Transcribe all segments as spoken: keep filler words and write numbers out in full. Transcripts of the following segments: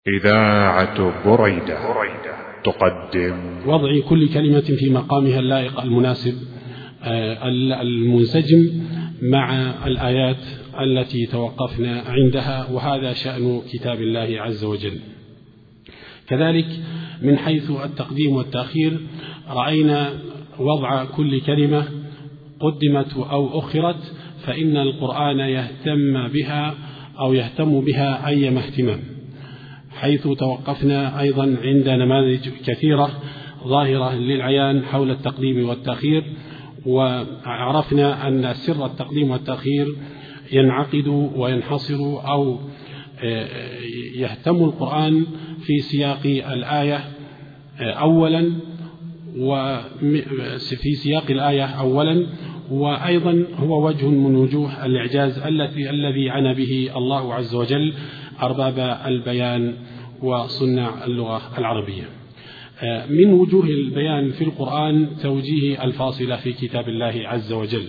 إذاعة بريدة تقدم وضع كل كلمة في مقامها اللائق المناسب المنسجم مع الآيات التي توقفنا عندها، وهذا شأن كتاب الله عز وجل. كذلك من حيث التقديم والتأخير رأينا وضع كل كلمة قدمت أو أخرت، فإن القرآن يهتم بها أو يهتم بها أيما اهتمام، حيث توقفنا أيضا عند نماذج كثيرة ظاهرة للعيان حول التقديم والتأخير، وعرفنا أن سر التقديم والتأخير ينعقد وينحصر أو يهتم القرآن في سياق الآية أولا وفي سياق الآية أولا وأيضا هو وجه من وجوه الإعجاز التي الذي عنى به الله عز وجل أرباب البيان وصناع اللغة العربية. من وجوه البيان في القرآن توجيه الفاصلة في كتاب الله عز وجل،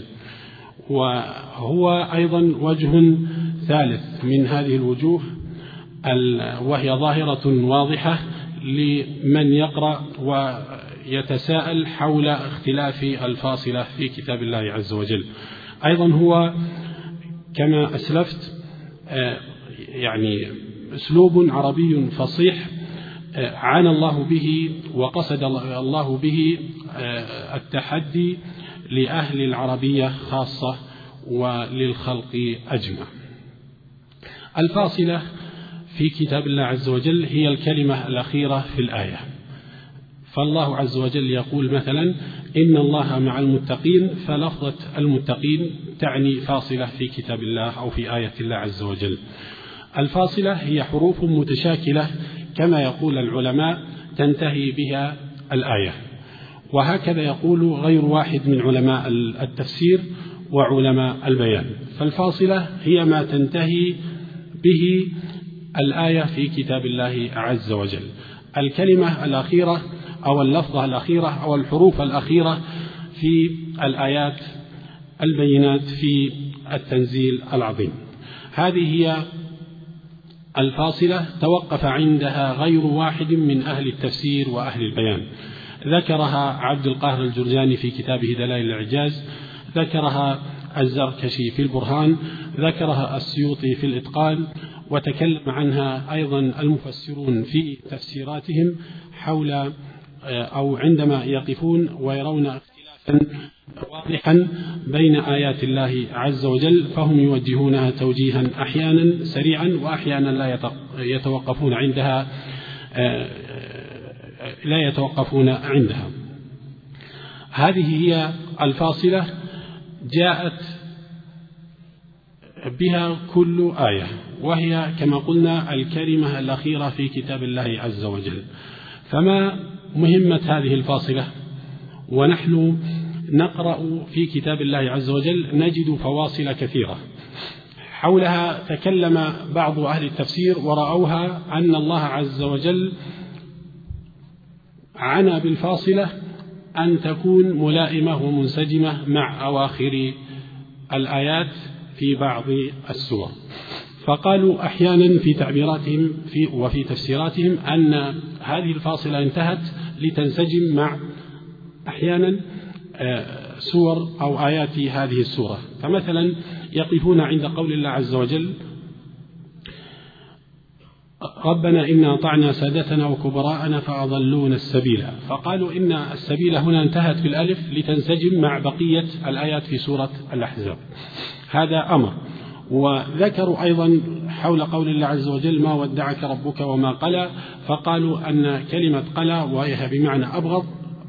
وهو أيضا وجه ثالث من هذه الوجوه وهي ظاهرة واضحة لمن يقرأ ويتساءل حول اختلاف الفاصلة في كتاب الله عز وجل. أيضا هو كما أسلفت يعني أسلوب عربي فصيح عانى الله به وقصد الله به التحدي لأهل العربية خاصة وللخلق أجمع. الفاصلة في كتاب الله عز وجل هي الكلمة الأخيرة في الآية، فالله عز وجل يقول مثلا إن الله مع المتقين، فلفظة المتقين تعني فاصلة في كتاب الله أو في آية الله عز وجل. الفاصلة هي حروف متشاكلة كما يقول العلماء تنتهي بها الآية، وهكذا يقول غير واحد من علماء التفسير وعلماء البيان. فالفاصلة هي ما تنتهي به الآية في كتاب الله عز وجل، الكلمة الأخيرة أو اللفظة الأخيرة أو الحروف الأخيرة في الآيات البينات في التنزيل العظيم. هذه هي الفاصلة توقف عندها غير واحد من أهل التفسير وأهل البيان. ذكرها عبد القاهر الجرجاني في كتابه دلائل الإعجاز، ذكرها الزركشي في البرهان، ذكرها السيوطي في الإتقان، وتكلم عنها أيضا المفسرون في تفسيراتهم حول أو عندما يقفون ويرون اختلافا واضحا بين آيات الله عز وجل، فهم يوجهونها توجيها أحيانا سريعا وأحيانا لا يتوقفون عندها لا يتوقفون عندها. هذه هي الفاصلة جاءت بها كل آية، وهي كما قلنا الكلمة الأخيرة في كتاب الله عز وجل. فما مهمة هذه الفاصلة؟ ونحن نقرأ في كتاب الله عز وجل نجد فواصل كثيرة حولها تكلم بعض أهل التفسير ورأوها أن الله عز وجل عنى بالفاصلة أن تكون ملائمة ومنسجمة مع أواخر الآيات في بعض السور، فقالوا أحيانا في تعبيراتهم في وفي تفسيراتهم أن هذه الفاصلة انتهت لتنسجم مع أحيانا سور أو آيات هذه السورة. فمثلا يقفون عند قول الله عز وجل ربنا إنا أطعنا سادتنا وكبراءنا فأضلونا السبيل، فقالوا إن السبيل هنا انتهت بالألف لتنسجم مع بقية الآيات في سورة الأحزاب. هذا أمر. وذكروا أيضا حول قول الله عز وجل ما ودعك ربك وما قلى، فقالوا أن كلمة قلى وهي بمعنى أبغض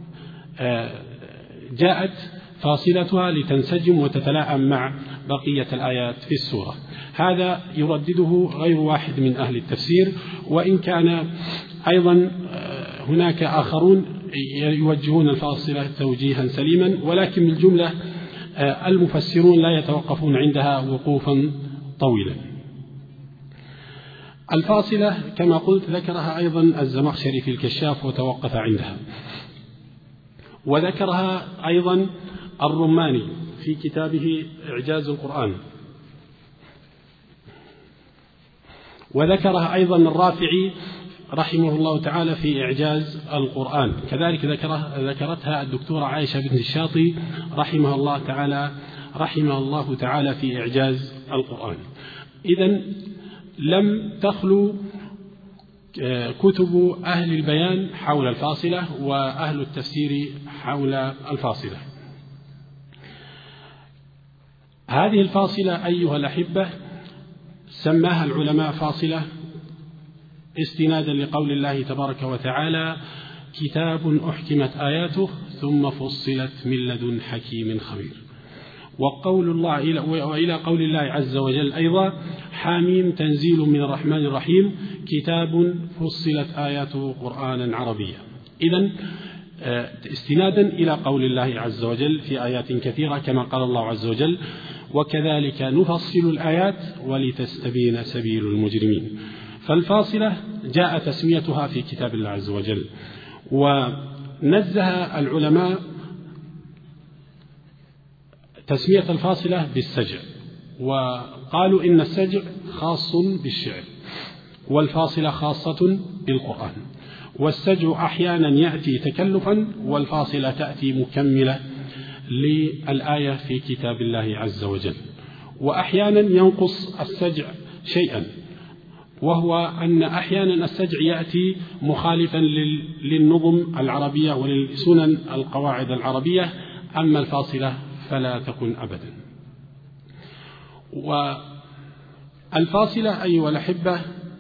جاءت فاصلتها لتنسجم وتتلائم مع بقية الآيات في السورة. هذا يردده غير واحد من أهل التفسير، وإن كان أيضا هناك آخرون يوجهون الفاصلة توجيها سليما، ولكن بالجملة المفسرون لا يتوقفون عندها وقوفا طويلا. الفاصلة كما قلت ذكرها أيضا الزمخشري في الكشاف وتوقف عندها، وذكرها أيضا الرماني في كتابه إعجاز القرآن، وذكرها أيضا الرافعي رحمه الله تعالى في إعجاز القرآن، كذلك ذكرتها الدكتورة عائشة بنت الشاطي رحمه الله تعالى رحمه الله تعالى في إعجاز القرآن. إذن لم تخلو كتب أهل البيان حول الفاصلة وأهل التفسير حول الفاصلة. هذه الفاصلة أيها الأحبة سماها العلماء فاصلة استنادا لقول الله تبارك وتعالى: كتاب أحكمت آياته ثم فصلت من لدن حكيم خبير. وقول الله وإلى قول الله عز وجل أيضا: حاميم تنزيل من الرحمن الرحيم كتاب فصلت آياته قرآنا عربيا. إذن استنادا إلى قول الله عز وجل في آيات كثيرة كما قال الله عز وجل: وكذلك نفصل الآيات ولتستبين سبيل المجرمين. فالفاصلة جاء تسميتها في كتاب الله عز وجل، ونزه العلماء تسمية الفاصلة بالسجع، وقالوا إن السجع خاص بالشعر والفاصلة خاصة بالقرآن، والسجع أحيانا يأتي تكلفا والفاصلة تأتي مكملة للآية في كتاب الله عز وجل. وأحيانا ينقص السجع شيئا، وهو أن أحيانا السجع يأتي مخالفا للنظم العربية وللسنن القواعد العربية، أما الفاصلة فلا تكن أبدا. والفاصلة أيها الأحبة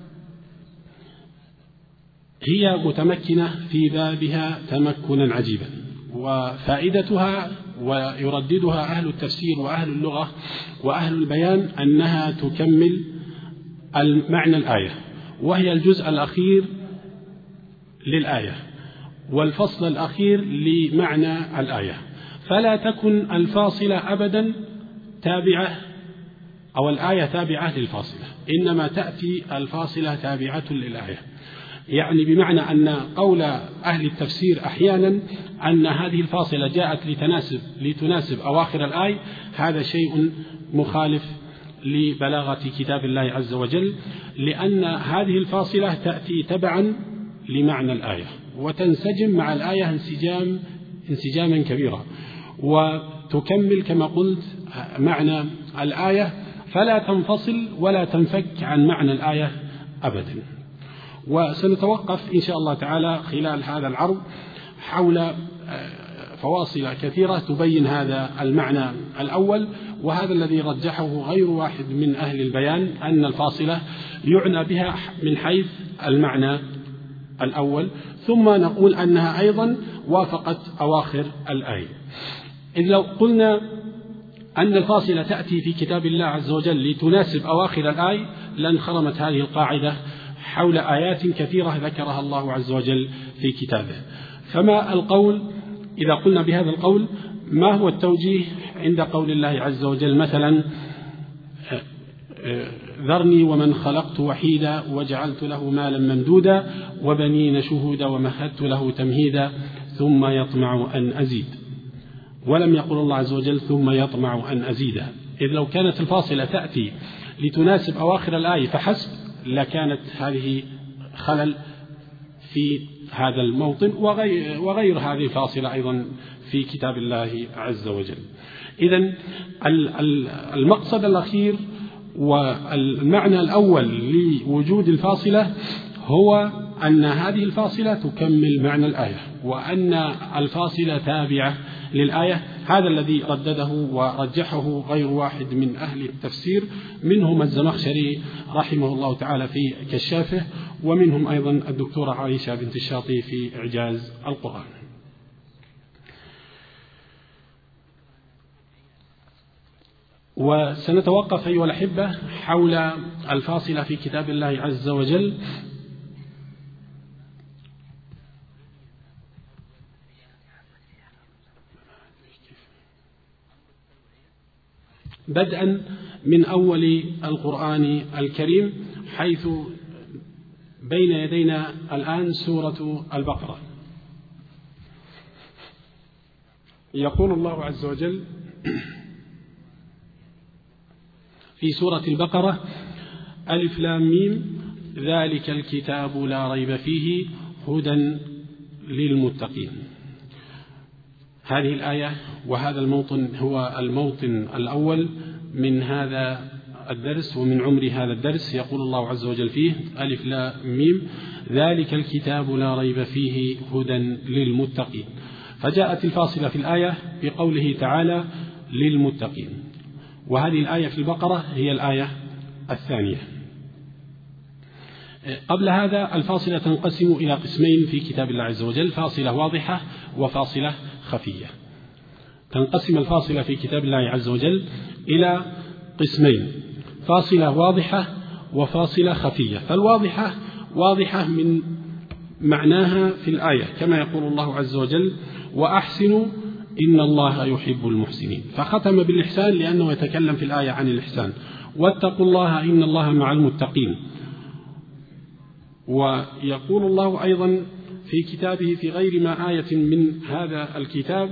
هي متمكنة في بابها تمكنا عجيبا، وفائدتها ويرددها أهل التفسير وأهل اللغة وأهل البيان أنها تكمل المعنى الآية، وهي الجزء الأخير للآية والفصل الأخير لمعنى الآية، فلا تكن الفاصلة أبدا تابعة أو الآية تابعة للفاصلة، إنما تأتي الفاصلة تابعة للآية. يعني بمعنى أن قول أهل التفسير أحيانا أن هذه الفاصلة جاءت لتناسب لتناسب أواخر الآية، هذا شيء مخالف لبلاغة كتاب الله عز وجل، لأن هذه الفاصلة تأتي تبعا لمعنى الآية وتنسجم مع الآية انسجام انسجاما كبيرا، وتكمل كما قلت معنى الآية، فلا تنفصل ولا تنفك عن معنى الآية أبدا. وسنتوقف إن شاء الله تعالى خلال هذا العرض حول فواصل كثيرة تبين هذا المعنى الأول، وهذا الذي رجحه غير واحد من أهل البيان، أن الفاصلة يعنى بها من حيث المعنى الأول، ثم نقول أنها أيضا وافقت أواخر الآية. إذ لو قلنا أن الفاصلة تأتي في كتاب الله عز وجل لتناسب أواخر الآية لانخرمت هذه القاعدة حول آيات كثيرة ذكرها الله عز وجل في كتابه. فما القول إذا قلنا بهذا القول؟ ما هو التوجيه عند قول الله عز وجل مثلا: ذرني ومن خلقت وحيدا وجعلت له مالا ممدودا وبنين شهودا ومهدت له تمهيدا ثم يطمع أن أزيد، ولم يقل الله عز وجل ثم يطمع أن أزيدها. إذ لو كانت الفاصلة تأتي لتناسب أواخر الآية فحسب لكانت هذه خلل في هذا الموطن، وغير, وغير هذه الفاصلة أيضا في كتاب الله عز وجل. إذن المقصد الأخير والمعنى الأول لوجود الفاصلة هو أن هذه الفاصلة تكمل معنى الآية، وأن الفاصلة تابعة للآية. هذا الذي ردده ورجحه غير واحد من أهل التفسير، منهم الزمخشري رحمه الله تعالى في كشافه، ومنهم أيضا الدكتورة عائشة بنت الشاطي في إعجاز القرآن. وسنتوقف أيها الأحبة حول الفاصلة في كتاب الله عز وجل بدءا من أول القرآن الكريم، حيث بين يدينا الآن سورة البقرة. يقول الله عز وجل في سورة البقرة: ألف لام ميم ذلك الكتاب لا ريب فيه هدى للمتقين. هذه الآية وهذا الموطن هو الموطن الأول من هذا الدرس ومن عمر هذا الدرس. يقول الله عز وجل فيه ألف لا ميم ذلك الكتاب لا ريب فيه هدى للمتقين. فجاءت الفاصلة في الآية بقوله تعالى للمتقين، وهذه الآية في البقرة هي الآية الثانية. قبل هذا الفاصلة تنقسم إلى قسمين في كتاب الله عز وجل، فاصلة واضحة وفاصلة خفية. تنقسم الفاصلة في كتاب الله عز وجل إلى قسمين، فاصلة واضحة وفاصلة خفية. فالواضحة واضحة من معناها في الآية كما يقول الله عز وجل وأحسنوا إن الله يحب المحسنين، فختم بالإحسان لأنه يتكلم في الآية عن الإحسان. واتقوا الله إن الله مع المتقين. ويقول الله أيضا في كتابه في غير ما آية من هذا الكتاب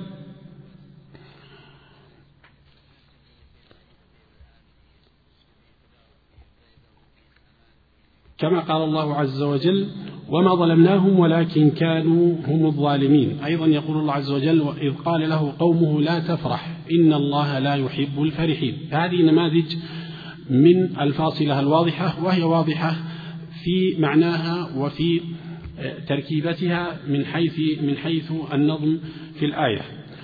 كما قال الله عز وجل وما ظلمناهم ولكن كانوا هم الظالمين. أيضا يقول الله عز وجل وإذ قال له قومه لا تفرح إن الله لا يحب الفرحين. هذه نماذج من الفاصلة الواضحة، وهي واضحة في معناها وفي تركيبتها من حيث من حيث النظم في الآية.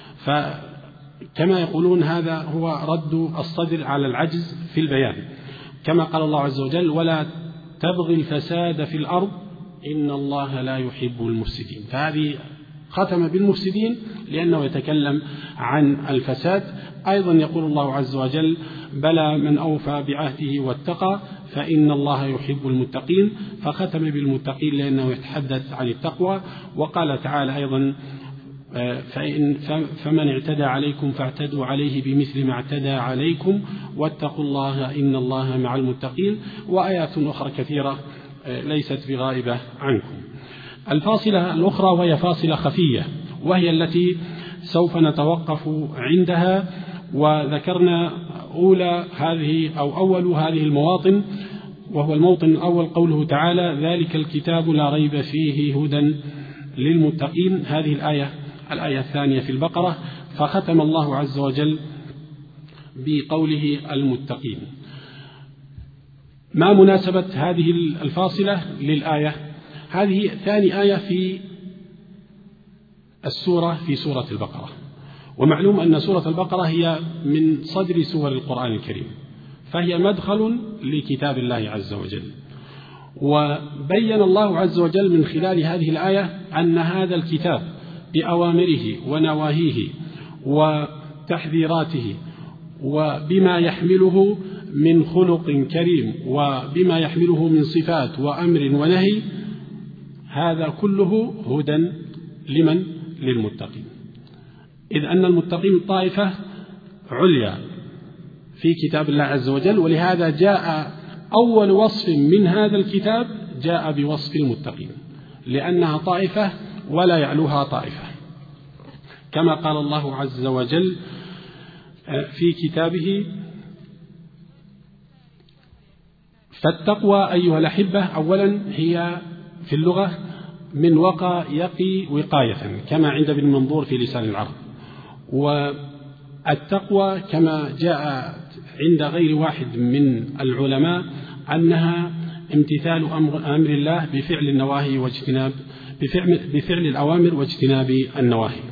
فكما يقولون هذا هو رد الصدر على العجز في البيان، كما قال الله عز وجل ولا تبغي الفساد في الأرض إن الله لا يحب المفسدين. فهذه ختم بالمفسدين لأنه يتكلم عن الفساد. أيضا يقول الله عز وجل بلى من أوفى بعهده واتقى فإن الله يحب المتقين، فختم بالمتقين لأنه يتحدث عن التقوى. وقال تعالى أيضا فإن فمن اعتدى عليكم فاعتدوا عليه بمثل ما اعتدى عليكم واتقوا الله إن الله مع المتقين، وآيات أخرى كثيرة ليست بغائبة عنكم. الفاصلة الأخرى وهي فاصلة خفية، وهي التي سوف نتوقف عندها. وذكرنا أولى هذه أو أول هذه المواطن، وهو الموطن الأول قوله تعالى ذلك الكتاب لا ريب فيه هدى للمتقين. هذه الآية الآية الثانية في البقرة، فختم الله عز وجل بقوله المتقين. ما مناسبة هذه الفاصلة للآية؟ هذه ثاني آية في السورة في سورة البقرة، ومعلوم أن سورة البقرة هي من صدر سور القرآن الكريم، فهي مدخل لكتاب الله عز وجل. وبين الله عز وجل من خلال هذه الآية أن هذا الكتاب بأوامره ونواهيه وتحذيراته وبما يحمله من خلق كريم وبما يحمله من صفات وأمر ونهي، هذا كله هدى لمن؟ للمتقين. إذ أن المتقين طائفة عليا في كتاب الله عز وجل، ولهذا جاء أول وصف من هذا الكتاب جاء بوصف المتقين، لأنها طائفة ولا يعلوها طائفة، كما قال الله عز وجل في كتابه فالتقوى أيها الأحبة أولا هي في اللغة من وقى يقي وقاية، كما عند ابن منظور في لسان العرب. والتقوى كما جاء عند غير واحد من العلماء أنها امتثال أمر, أمر الله بفعل النواهي واجتناب بفعل, بفعل الأوامر واجتناب النواهي.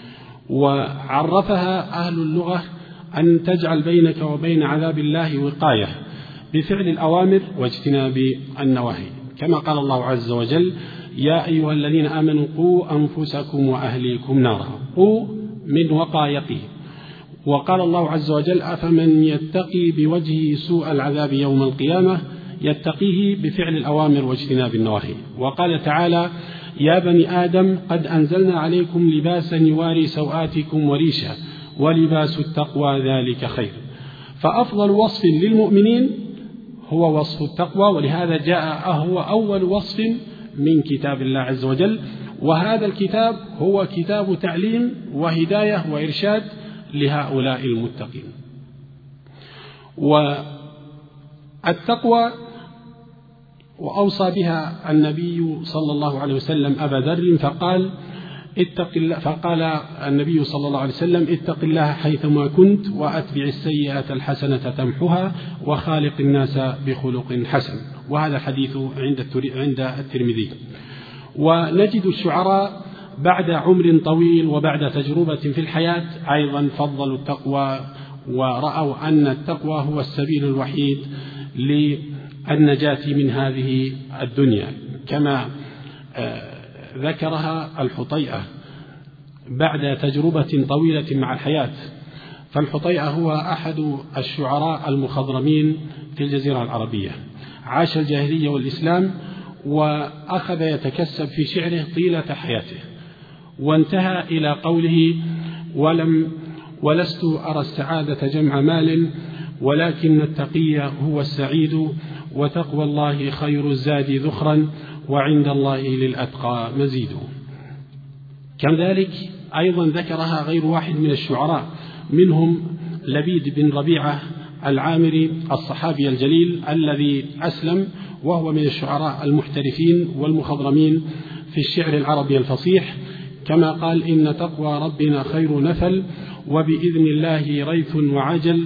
وعرفها أهل اللغة أن تجعل بينك وبين عذاب الله وقاية بفعل الأوامر واجتناب النواهي، كما قال الله عز وجل يا أيها الذين آمنوا قوا أنفسكم وأهليكم نارا. قوا من وقى يقي. وقال الله عز وجل أفمن يتقي بوجهه سوء العذاب يوم القيامة يتقيه بفعل الأوامر واجتناب النواهي. وقال تعالى يا بني آدم قد أنزلنا عليكم لباسا يواري سوآتكم وريشا ولباس التقوى ذلك خير. فأفضل وصف للمؤمنين هو وصف التقوى، ولهذا جاء هو أول وصف من كتاب الله عز وجل. وهذا الكتاب هو كتاب تعليم وهداية وإرشاد لهؤلاء المتقين. والتقوى وأوصى بها النبي صلى الله عليه وسلم أبا ذر فقال اتق الله، فقال النبي صلى الله عليه وسلم اتق الله حيثما كنت وأتبع السيئة الحسنة تمحها وخالق الناس بخلق حسن. وهذا الحديث عند الترمذي. ونجد الشعراء بعد عمر طويل وبعد تجربة في الحياة أيضا فضلوا التقوى ورأوا أن التقوى هو السبيل الوحيد للنجاة من هذه الدنيا، كما ذكرها الحطيئة بعد تجربة طويلة مع الحياة. فالحطيئة هو أحد الشعراء المخضرمين في الجزيرة العربية، عاش الجاهلية والإسلام وأخذ يتكسب في شعره طيلة حياته، وانتهى إلى قوله ولم ولست أرى السعادة جمع مال ولكن التقي هو السعيد وتقوى الله خير الزاد ذخرا وعند الله للأتقى مزيد. كذلك أيضا ذكرها غير واحد من الشعراء، منهم لبيد بن ربيعة العامري الصحابي الجليل الذي أسلم، وهو من الشعراء المحترفين والمخضرمين في الشعر العربي الفصيح، كما قال إن تقوى ربنا خير نفل وبإذن الله ريث وعجل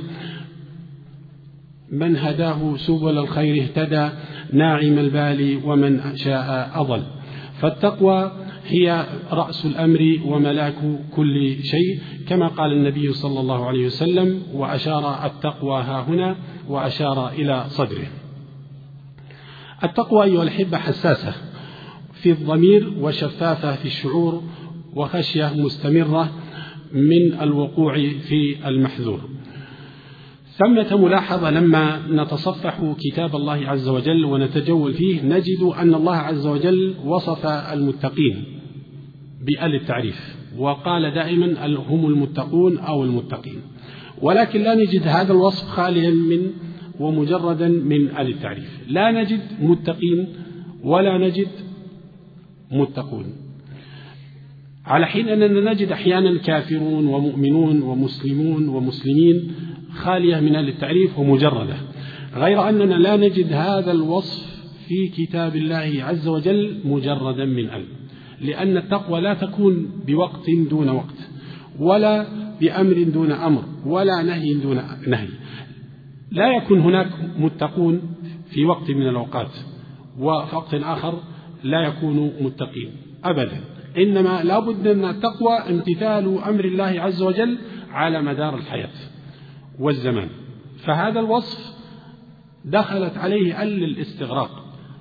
من هداه سبل الخير اهتدى ناعم البال ومن شاء أضل. فالتقوى هي رأس الأمر وملاك كل شيء، كما قال النبي صلى الله عليه وسلم، وأشار التقوى ها هنا وأشار إلى صدره. التقوى أيها الأحبة حساسة في الضمير وشفافة في الشعور وخشية مستمرة من الوقوع في المحذور. ثمة ملاحظة لما نتصفح كتاب الله عز وجل ونتجول فيه نجد أن الله عز وجل وصف المتقين بآل التعريف، وقال دائما هم المتقون أو المتقين، ولكن لا نجد هذا الوصف خاليا من ومجردا من آل التعريف. لا نجد متقين ولا نجد متقون، على حين أننا نجد أحيانا كافرون ومؤمنون ومسلمون ومسلمين خالية من آل التعريف ومجردة، غير أننا لا نجد هذا الوصف في كتاب الله عز وجل مجردا من آل، لأن التقوى لا تكون بوقت دون وقت ولا بأمر دون أمر ولا نهي دون نهي. لا يكون هناك متقون في وقت من الأوقات وفي وقت آخر لا يكونوا متقين أبدا، إنما لا بد من التقوى امتثال أمر الله عز وجل على مدار الحياة والزمان. فهذا الوصف دخلت عليه ال للاستغراق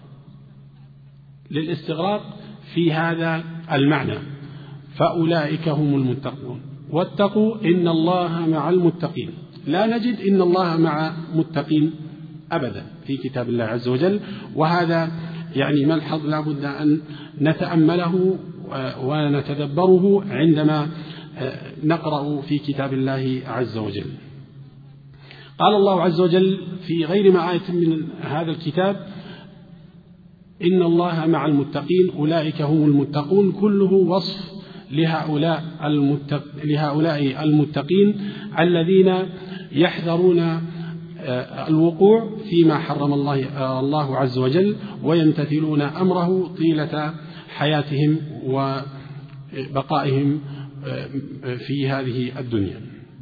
للاستغراق في هذا المعنى، فأولئك هم المتقون واتقوا إن الله مع المتقين. لا نجد إن الله مع متقين أبدا في كتاب الله عز وجل، وهذا يعني ملحظ لا بد أن نتأمله ونتدبره عندما نقرأ في كتاب الله عز وجل. قال الله عز وجل في غير ما آية من هذا الكتاب إن الله مع المتقين أولئك هم المتقون، كله وصف لهؤلاء, المتق... لهؤلاء المتقين الذين يحذرون الوقوع فيما حرم الله, الله عز وجل ويمتثلون أمره طيلة حياتهم وبقائهم في هذه الدنيا.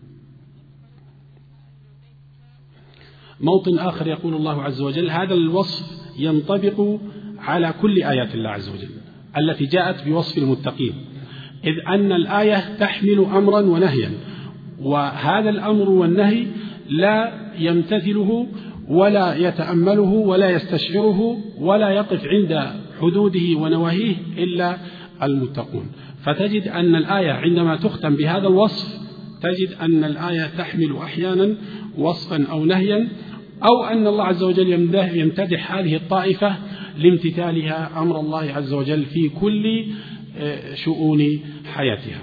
موطن آخر يقول الله عز وجل هذا الوصف ينطبق على كل آيات الله عز وجل التي جاءت بوصف المتقين، إذ أن الآية تحمل أمرا ونهيا، وهذا الأمر والنهي لا يمتثله ولا يتأمله ولا يستشعره ولا يقف عند حدوده ونواهيه إلا المتقون. فتجد أن الآية عندما تختم بهذا الوصف تجد أن الآية تحمل أحيانا وصفا أو نهيا، أو أن الله عز وجل يمتدح هذه الطائفة لامتثالها أمر الله عز وجل في كل شؤون حياتها.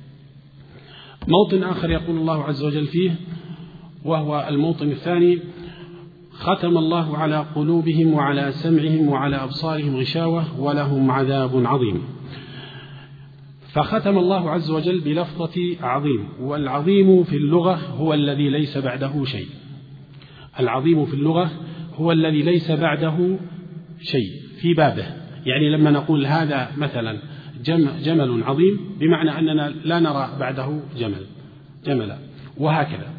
موطن آخر يقول الله عز وجل فيه وهو الموطن الثاني ختم الله على قلوبهم وعلى سمعهم وعلى أبصارهم غشاوة ولهم عذاب عظيم. فختم الله عز وجل بلفظة عظيم، والعظيم في اللغة هو الذي ليس بعده شيء. العظيم في اللغة هو الذي ليس بعده شيء في بابه. يعني لما نقول هذا مثلا جمل عظيم بمعنى أننا لا نرى بعده جمل جملا وهكذا.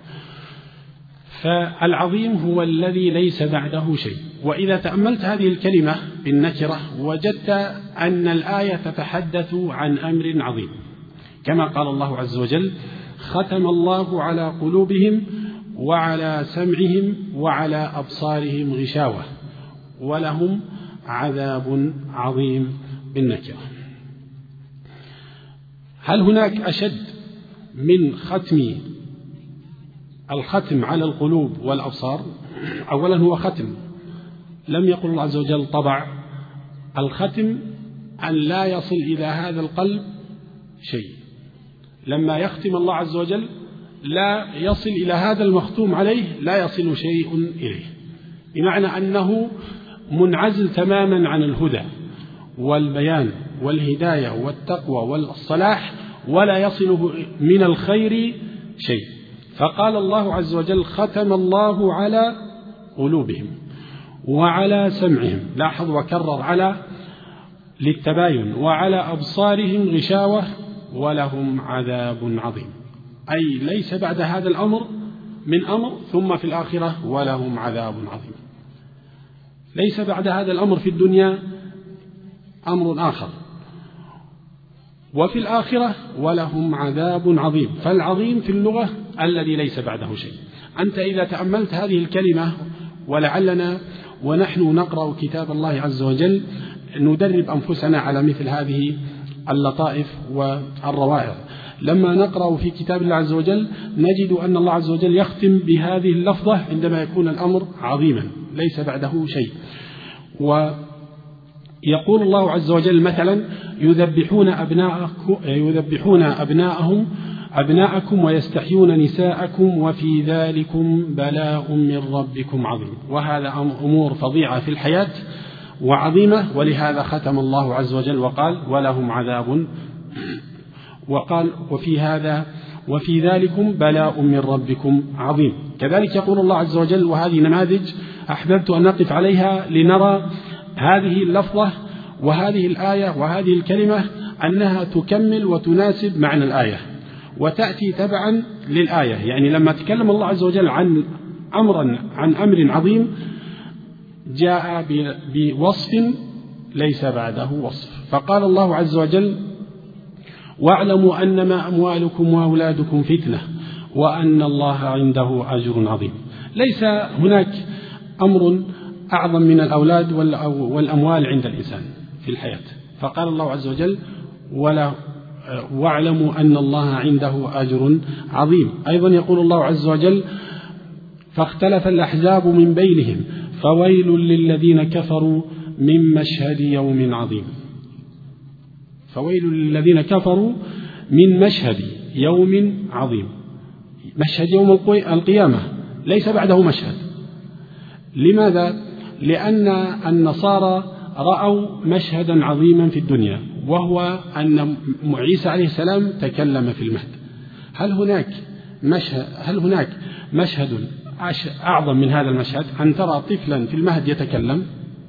فالعظيم هو الذي ليس بعده شيء. وإذا تأملت هذه الكلمة بالنكرة وجدت أن الآية تتحدث عن أمر عظيم، كما قال الله عز وجل: ختم الله على قلوبهم وعلى سمعهم وعلى أبصارهم غشاوة ولهم عذاب عظيم بالنكرة. هل هناك أشد من ختم الختم على القلوب والأبصار؟ أولا هو ختم، لم يقل الله عز وجل طبع. الختم أن لا يصل إلى هذا القلب شيء. لما يختم الله عز وجل لا يصل إلى هذا المختوم عليه، لا يصل شيء إليه، بمعنى أنه منعزل تماما عن الهدى والبيان والهداية والتقوى والصلاح، ولا يصله من الخير شيء. فقال الله عز وجل: ختم الله على قلوبهم وعلى سمعهم، لاحظ وكرر على للتباين، وعلى أبصارهم غشاوة ولهم عذاب عظيم. أي ليس بعد هذا الأمر من أمر، ثم في الآخرة ولهم عذاب عظيم. ليس بعد هذا الأمر في الدنيا أمر آخر، وفي الآخرة ولهم عذاب عظيم. فالعظيم في اللغة الذي ليس بعده شيء. أنت إذا تأملت هذه الكلمة، ولعلنا ونحن نقرأ كتاب الله عز وجل ندرب أنفسنا على مثل هذه اللطائف والروائع. لما نقرأ في كتاب الله عز وجل نجد أن الله عز وجل يختم بهذه اللفظة عندما يكون الأمر عظيما ليس بعده شيء. ويقول الله عز وجل مثلا: يذبحون أبناءكم يذبحون أبناءهم أبناءكم ويستحيون نساءكم وفي ذلكم بلاء من ربكم عظيم. وهذا أمور فظيعة في الحياة وعظيمة، ولهذا ختم الله عز وجل وقال: ولهم عذاب، وقال: وفي هذا وفي ذلكم بلاء من ربكم عظيم. كذلك يقول الله عز وجل، وهذه نماذج أحببت أن نقف عليها لنرى هذه اللفظة وهذه الآية وهذه الكلمة أنها تكمل وتناسب معنى الآية وتأتي تبعا للآية. يعني لما تكلم الله عز وجل عن أمرا عن أمر عظيم جاء بوصف ليس بعده وصف. فقال الله عز وجل: واعلموا أنما أموالكم وأولادكم فتنة وأن الله عنده أجر عظيم. ليس هناك أمر أعظم من الأولاد والأموال عند الإنسان في الحياة. فقال الله عز وجل: ولا واعلموا أن الله عنده أجر عظيم. أيضا يقول الله عز وجل: فاختلف الأحزاب من بينهم فويل للذين كفروا من مشهد يوم عظيم. فويل للذين كفروا من مشهد يوم عظيم. مشهد يوم القيامة ليس بعده مشهد. لماذا؟ لأن النصارى رأوا مشهدا عظيما في الدنيا، وهو أن عيسى عليه السلام تكلم في المهد. هل هناك مشهد هل هناك مشهد أعظم من هذا المشهد؟ أن ترى طفلا في المهد يتكلم.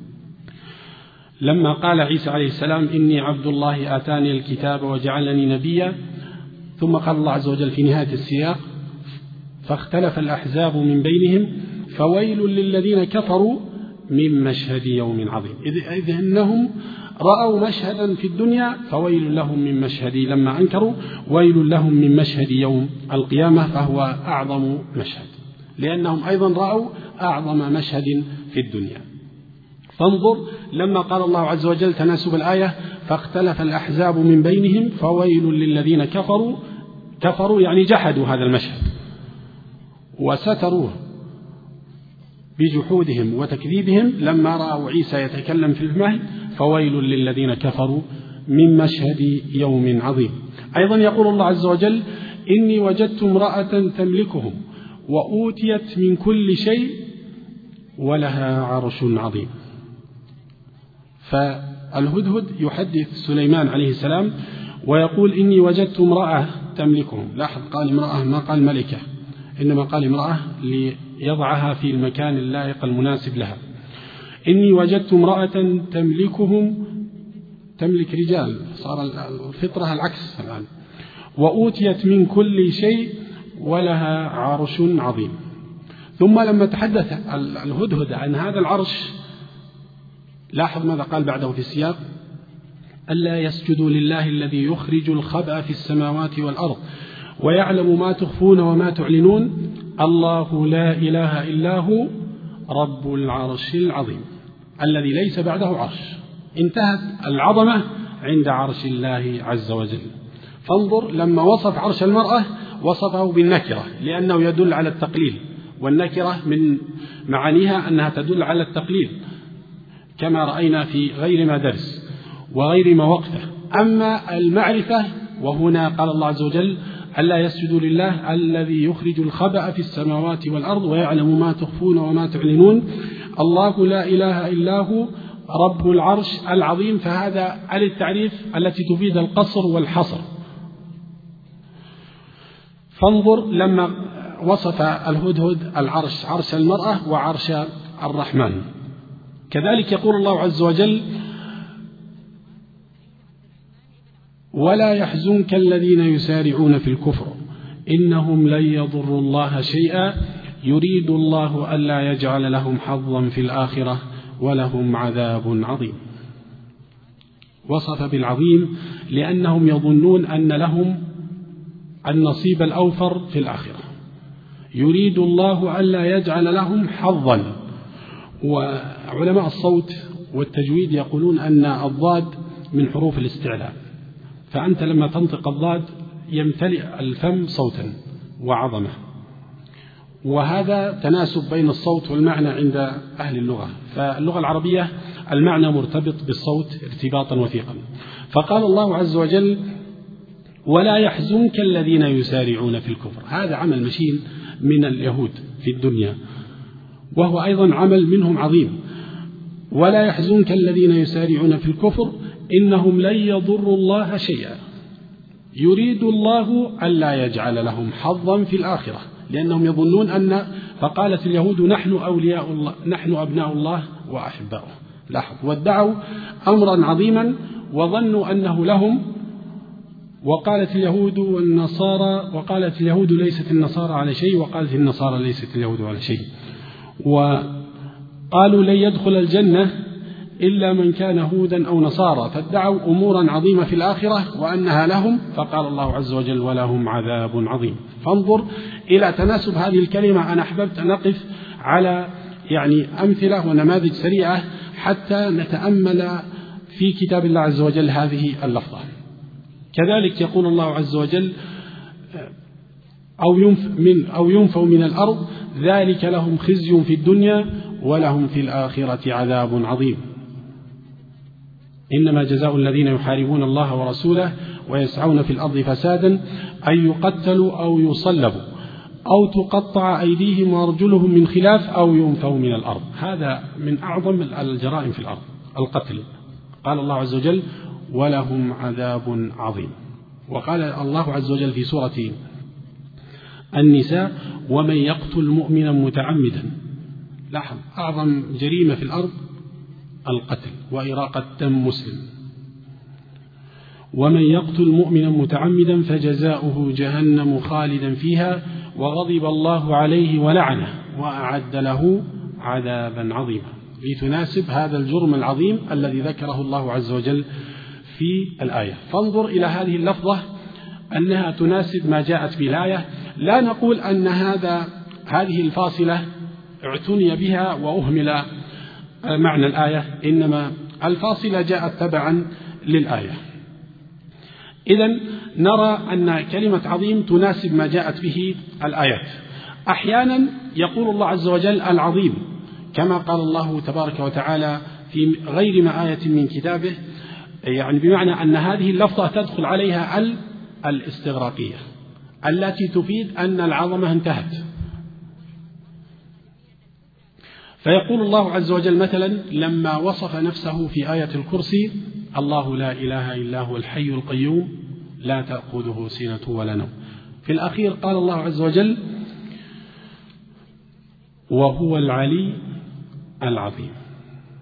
لما قال عيسى عليه السلام: إني عبد الله آتاني الكتاب وجعلني نبيا، ثم قال الله عز وجل في نهاية السياق: فاختلف الأحزاب من بينهم فويل للذين كفروا من مشهد يوم عظيم. إذ إنهم رأوا مشهدا في الدنيا فويل لهم من مشهد، لما أنكروا ويل لهم من مشهد يوم القيامة، فهو أعظم مشهد، لأنهم أيضا رأوا أعظم مشهد في الدنيا. فانظر لما قال الله عز وجل تناسب الآية: فاختلف الأحزاب من بينهم فويل للذين كفروا. كفروا يعني جحدوا هذا المشهد وستروه بجحودهم وتكذيبهم لما رأوا عيسى يتكلم في المهد، فويل للذين كفروا من مشهد يوم عظيم. أيضا يقول الله عز وجل: إني وجدت امرأة تملكهم وأوتيت من كل شيء ولها عرش عظيم. فالهدهد يحدث سليمان عليه السلام ويقول: إني وجدت امرأة تملكهم. لاحظ قال امرأة ما قال ملكة، إنما قال امرأة ليضعها في المكان اللائق المناسب لها. إني وجدت امرأة تملكهم تملك رجال، صار الفطرة العكس الآن، وأوتيت من كل شيء ولها عرش عظيم. ثم لما تحدث الهدهد عن هذا العرش لاحظ ماذا قال بعده في السياق: ألا يسجدوا لله الذي يخرج الخبأ في السماوات والأرض ويعلم ما تخفون وما تعلنون الله لا إله إلا هو رب العرش العظيم الذي ليس بعده عرش. انتهت العظمة عند عرش الله عز وجل. فانظر لما وصف عرش المرأة وصفه بالنكرة لأنه يدل على التقليل، والنكرة من معانيها أنها تدل على التقليل كما رأينا في غير ما درس وغير ما وقفه. أما المعرفة وهنا قال الله عز وجل: ألا يسجدوا لله الذي يخرج الخبأ في السماوات والأرض ويعلم ما تخفون وما تعلنون الله لا إله إلا هو رب العرش العظيم. فهذا على التعريف التي تفيد القصر والحصر. فانظر لما وصف الهدهد العرش، عرش المرأة وعرش الرحمن. كذلك يقول الله عز وجل: ولا يحزنك الذين يسارعون في الكفر إنهم لن يضروا الله شيئا يريد الله ألا يجعل لهم حظا في الآخرة ولهم عذاب عظيم. وصف بالعظيم لأنهم يظنون أن لهم النصيب الأوفر في الآخرة. يريد الله ألا يجعل لهم حظا. وعلماء الصوت والتجويد يقولون أن الضاد من حروف الاستعلاء، فأنت لما تنطق الضاد يمتلئ الفم صوتا وعظمة، وهذا تناسب بين الصوت والمعنى عند أهل اللغة. فاللغة العربية المعنى مرتبط بالصوت ارتباطا وثيقا. فقال الله عز وجل: ولا يحزنك الذين يسارعون في الكفر. هذا عمل مشين من اليهود في الدنيا، وهو أيضا عمل منهم عظيم. ولا يحزنك الذين يسارعون في الكفر إنهم لن يضروا الله شيئا يريد الله ألا يجعل لهم حظا في الآخرة، لأنهم يظنون أن فقالت اليهود نحن أولياء الله نحن أبناء الله وأحباؤه. لاحظ، وادعوا أمرا عظيما وظنوا أنه لهم. وقالت اليهود والنصارى وقالت اليهود ليست النصارى على شيء وقالت النصارى ليست اليهود على شيء، وقالوا لن يدخل الجنة إلا من كان هودا أو نصارى، فادعوا أمورا عظيمة في الآخرة وأنها لهم. فقال الله عز وجل: ولهم عذاب عظيم. فانظر إلى تناسب هذه الكلمة. أنا أحببت أن أقف على يعني أمثلة ونماذج سريعة حتى نتأمل في كتاب الله عز وجل هذه اللفظة. كذلك يقول الله عز وجل: أو ينف من أو ينفوا من الأرض ذلك لهم خزي في الدنيا ولهم في الآخرة عذاب عظيم. إنما جزاء الذين يحاربون الله ورسوله ويسعون في الأرض فسادا أن يقتلوا أو يصلبوا أو تقطع أيديهم وأرجلهم من خلاف أو ينفوا من الأرض. هذا من أعظم الجرائم في الأرض، القتل. قال الله عز وجل: ولهم عذاب عظيم. وقال الله عز وجل في سورة النساء: ومن يقتل مؤمنا متعمدا. لاحظ، أعظم جريمة في الأرض القتل وإراقة دم مسلم. ومن يقتل مؤمنا متعمدا فجزاؤه جهنم خالدا فيها وغضب الله عليه ولعنه وأعد له عذابا عظيما. لتناسب هذا الجرم العظيم الذي ذكره الله عز وجل في الآية. فانظر إلى هذه اللفظة أنها تناسب ما جاءت في الآية. لا نقول أن هذا هذه الفاصلة اعتني بها وأهمل معنى الآية، إنما الفاصلة جاءت تبعا للآية. إذن نرى أن كلمة عظيم تناسب ما جاءت به الآيات. أحيانا يقول الله عز وجل العظيم كما قال الله تبارك وتعالى في غير ما آية من كتابه، يعني بمعنى أن هذه اللفظة تدخل عليها ال الاستغراقية التي تفيد أن العظمة انتهت. فيقول الله عز وجل مثلا لما وصف نفسه في آية الكرسي: الله لا إله إلا هو الحي القيوم لا تأخذه سنة ولا نوم. في الأخير قال الله عز وجل: وهو العلي العظيم.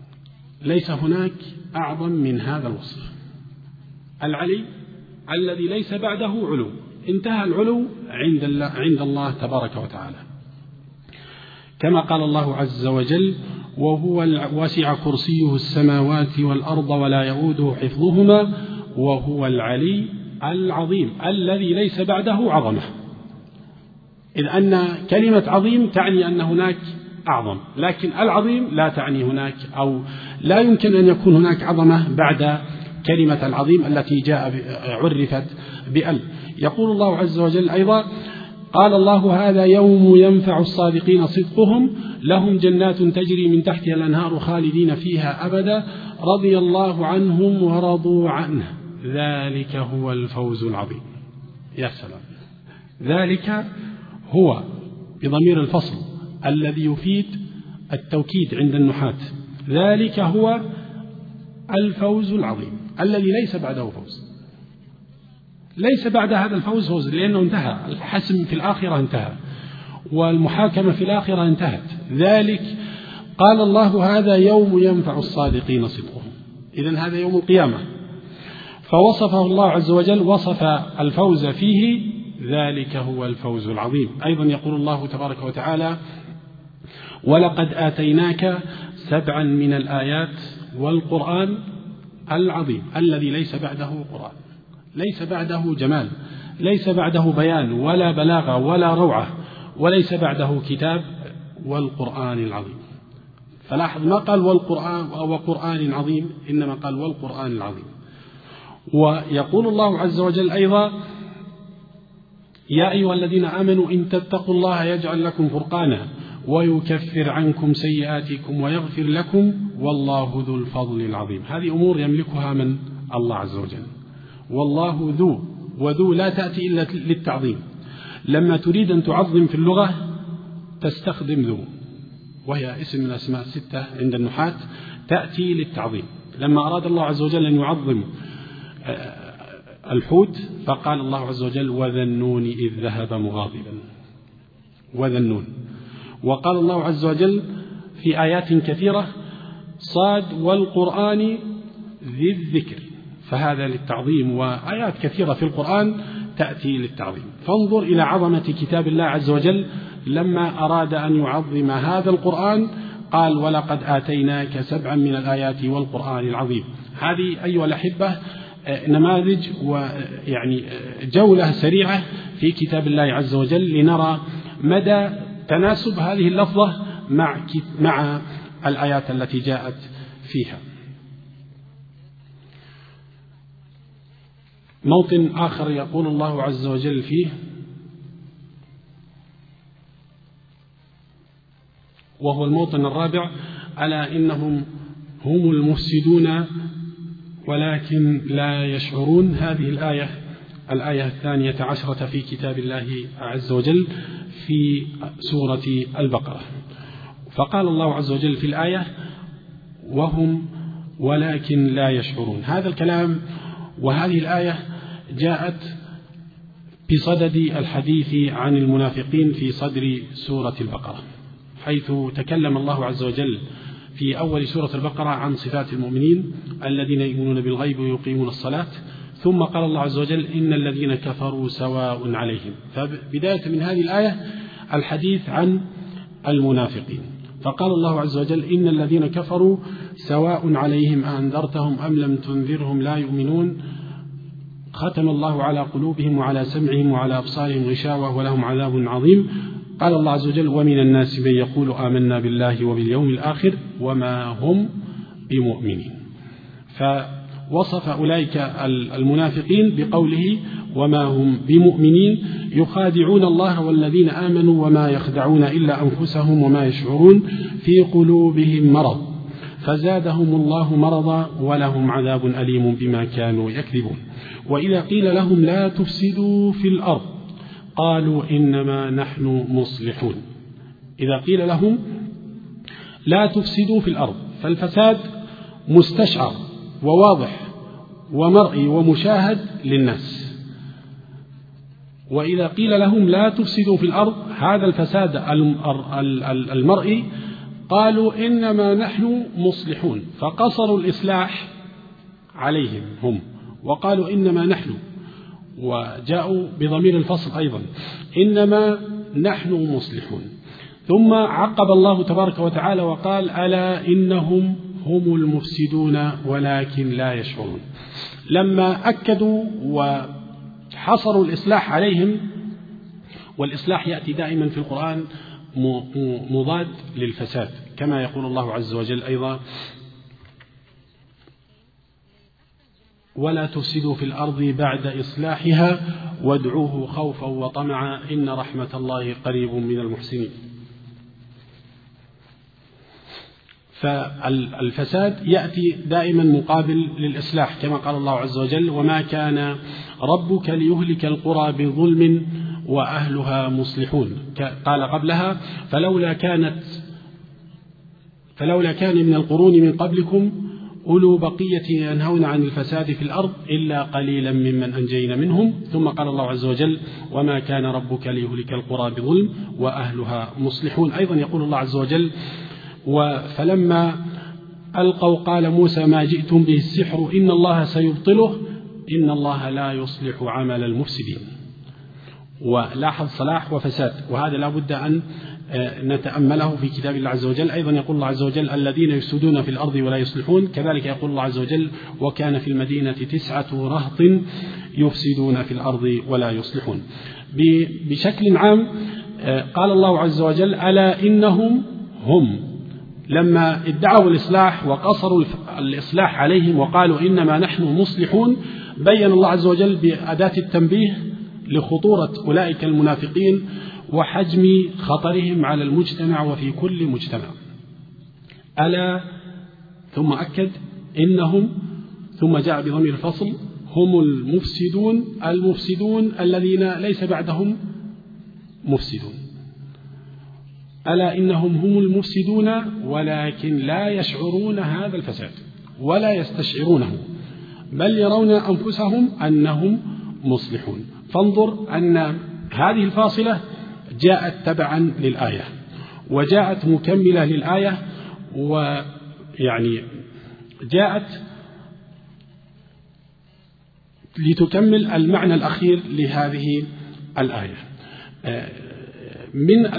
ليس هناك أعظم من هذا الوصف. العلي الذي ليس بعده علو، انتهى العلو عند الله, عند الله تبارك وتعالى، كما قال الله عز وجل: وهو وسع كرسيه السماوات والأرض ولا يؤوده حفظهما وهو العلي العظيم الذي ليس بعده عظمة. إذ أن كلمة عظيم تعني أن هناك أعظم، لكن العظيم لا تعني هناك، أو لا يمكن أن يكون هناك عظمة بعد كلمة العظيم التي جاء عرفت بأل. يقول الله عز وجل أيضا: قال الله: هذا يوم ينفع الصادقين صدقهم لهم جنات تجري من تحتها الأنهار خالدين فيها أبدا رضي الله عنهم ورضوا عنه ذلك هو الفوز العظيم. يا سلام، ذلك هو بضمير الفصل الذي يفيد التوكيد عند النحاة، ذلك هو الفوز العظيم الذي ليس بعده فوز، ليس بعد هذا الفوز فوز، لأنه انتهى، الحسم في الآخرة انتهى، والمحاكمة في الآخرة انتهت. ذلك قال الله: هذا يوم ينفع الصادقين صدقهم، إذن هذا يوم القيامة، فوصفه الله عز وجل، وصف الفوز فيه، ذلك هو الفوز العظيم. أيضا يقول الله تبارك وتعالى: ولقد آتيناك سبعا من الآيات والقرآن العظيم الذي ليس بعده قرآن، ليس بعده جمال، ليس بعده بيان ولا بلاغة ولا روعة، وليس بعده كتاب، والقرآن العظيم. فلاحظ ما قال والقرآن وقرآن عظيم، إنما قال والقرآن العظيم. ويقول الله عز وجل أيضا: يا أيها الذين آمنوا إن تتقوا الله يجعل لكم فرقانا ويكفر عنكم سيئاتكم ويغفر لكم والله ذو الفضل العظيم. هذه أمور يملكها من الله عز وجل، والله ذو، وذو لا تأتي إلا للتعظيم. لما تريد أن تعظم في اللغة تستخدم ذو، وهي اسم من أسماء الستة عند النحاة، تأتي للتعظيم. لما أراد الله عز وجل أن يعظم الحوت فقال الله عز وجل: وذا النون إذ ذهب مغاضبا، وذا النون. وقال الله عز وجل في آيات كثيرة: صاد والقرآن ذي الذكر، فهذا للتعظيم. وآيات كثيرة في القرآن تأتي للتعظيم. فانظر إلى عظمة كتاب الله عز وجل، لما أراد أن يعظم هذا القرآن قال: ولقد آتيناك سبعا من الآيات والقرآن العظيم. هذه أيها الأحبة نماذج ويعني جولة سريعة في كتاب الله عز وجل لنرى مدى تناسب هذه اللفظة مع مع الآيات التي جاءت فيها. موطن آخر يقول الله عز وجل فيه: وهو الموطن الرابع: ألا إنهم هم المفسدون ولكن لا يشعرون. هذه الآية الآية الثانية عشرة في كتاب الله عز وجل في سورة البقرة. فقال الله عز وجل في الآية: وهم ولكن لا يشعرون. هذا الكلام وهذه الآية جاءت بصدد الحديث عن المنافقين في صدر سورة البقرة، حيث تكلم الله عز وجل في أول سورة البقرة عن صفات المؤمنين الذين يؤمنون بالغيب ويقيمون الصلاة، ثم قال الله عز وجل: إن الذين كفروا سواء عليهم. فبداية من هذه الآية الحديث عن المنافقين، فقال الله عز وجل: إن الذين كفروا سواء عليهم أنذرتهم أم لم تنذرهم لا يؤمنون ختم الله على قلوبهم وعلى سمعهم وعلى أبصارهم غشاوة ولهم عذاب عظيم. قال الله عز وجل: ومن الناس من يقول آمنا بالله وباليوم الآخر وما هم بمؤمنين. فوصف أولئك المنافقين بقوله: وما هم بمؤمنين، يخادعون الله والذين آمنوا وما يخدعون إلا أنفسهم وما يشعرون، في قلوبهم مرض فزادهم الله مرضا ولهم عذاب أليم بما كانوا يكذبون. وإذا قيل لهم لا تفسدوا في الأرض قالوا إنما نحن مصلحون. إذا قيل لهم لا تفسدوا في الأرض، فالفساد مستشعر وواضح ومرئي ومشاهد للناس. وإذا قيل لهم لا تفسدوا في الأرض، هذا الفساد المرئي قالوا إنما نحن مصلحون، فقصروا الإصلاح عليهم هم وقالوا إنما نحن، وجاءوا بضمير الفصل أيضا إنما نحن مصلحون. ثم عقب الله تبارك وتعالى وقال ألا إنهم هم المفسدون ولكن لا يشعرون. لما أكدوا وحصروا الإصلاح عليهم، والإصلاح يأتي دائما في القرآن مضاد للفساد، كما يقول الله عز وجل أيضا ولا تفسدوا في الأرض بعد إصلاحها وادعوه خوفا وطمعا إن رحمة الله قريب من المحسنين. فالفساد يأتي دائما مقابل للإصلاح، كما قال الله عز وجل وما كان ربك ليهلك القرى بظلم وأهلها مصلحون. قال قبلها فلولا كانت فلولا كان من القرون من قبلكم أولو بقية ينهون عن الفساد في الأرض إلا قليلا ممن أنجينا منهم. ثم قال الله عز وجل وما كان ربك ليهلك القرى بظلم وأهلها مصلحون. أيضا يقول الله عز وجل فلما ألقوا قال موسى ما جئتم به السحر إن الله سيبطله إن الله لا يصلح عمل المفسدين. ولاحظ صلاح وفساد، وهذا لا بد أن نتأمله في كتاب الله عز وجل. أيضا يقول الله عز وجل الذين يفسدون في الأرض ولا يصلحون. كذلك يقول الله عز وجل وكان في المدينة تسعة رهط يفسدون في الأرض ولا يصلحون. بشكل عام قال الله عز وجل ألا إنهم هم، لما ادعوا الإصلاح وقصروا الإصلاح عليهم وقالوا إنما نحن مصلحون، بين الله عز وجل بأداة التنبيه لخطورة أولئك المنافقين وحجم خطرهم على المجتمع وفي كل مجتمع. ألا ثم أكد إنهم، ثم جاء بضمير الفصل هم المفسدون المفسدون الذين ليس بعدهم مفسدون. ألا إنهم هم المفسدون ولكن لا يشعرون هذا الفساد ولا يستشعرونه، بل يرون أنفسهم أنهم مصلحون. فانظر أن هذه الفاصلة جاءت تبعا للآية وجاءت مكملة للآية، ويعني جاءت لتكمل المعنى الأخير لهذه الآية. من